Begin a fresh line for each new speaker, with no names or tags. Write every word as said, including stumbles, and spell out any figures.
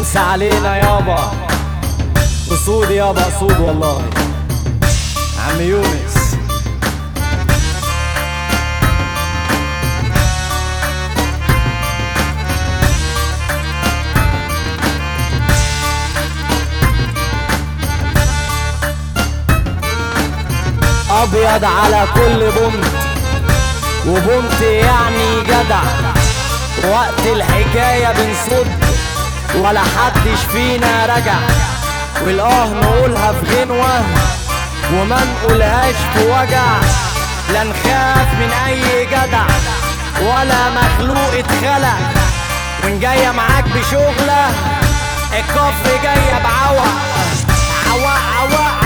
امسى علينا يابا، اسود يابا اسود والله. عم يونس ابيض على كل بنت، وبنت يعني جدع. وقت الحكاية بنصد ولا حدش فينا رجع، والاه نقولها في غنوة وما نقولهاش في وجع. لا نخاف من اي جدع ولا مخلوق اتخلق، وان جاية معاك بشغلة الكفر جاية بعوق. عوق عوق